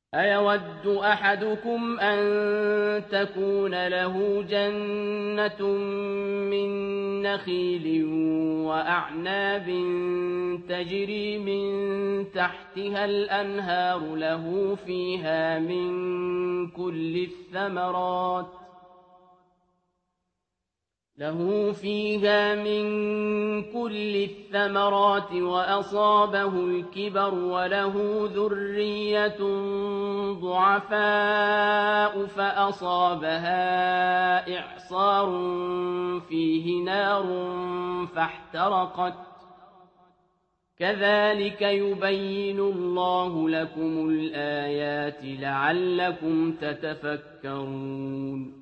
أَيَوَدُّ أَحَدُكُمْ أَن تَكُونَ لَهُ جَنَّةٌ مِّن نَّخِيلٍ وَأَعْنَابٍ تَجْرِي مِن تَحْتِهَا الْأَنْهَارُ له فيها من كل الثمرات وأصابه الكبر وله ذرية ضعفاء فأصابها إعصار فيه نار فاحترقت كذلك يبين الله لكم الآيات لعلكم تتفكرون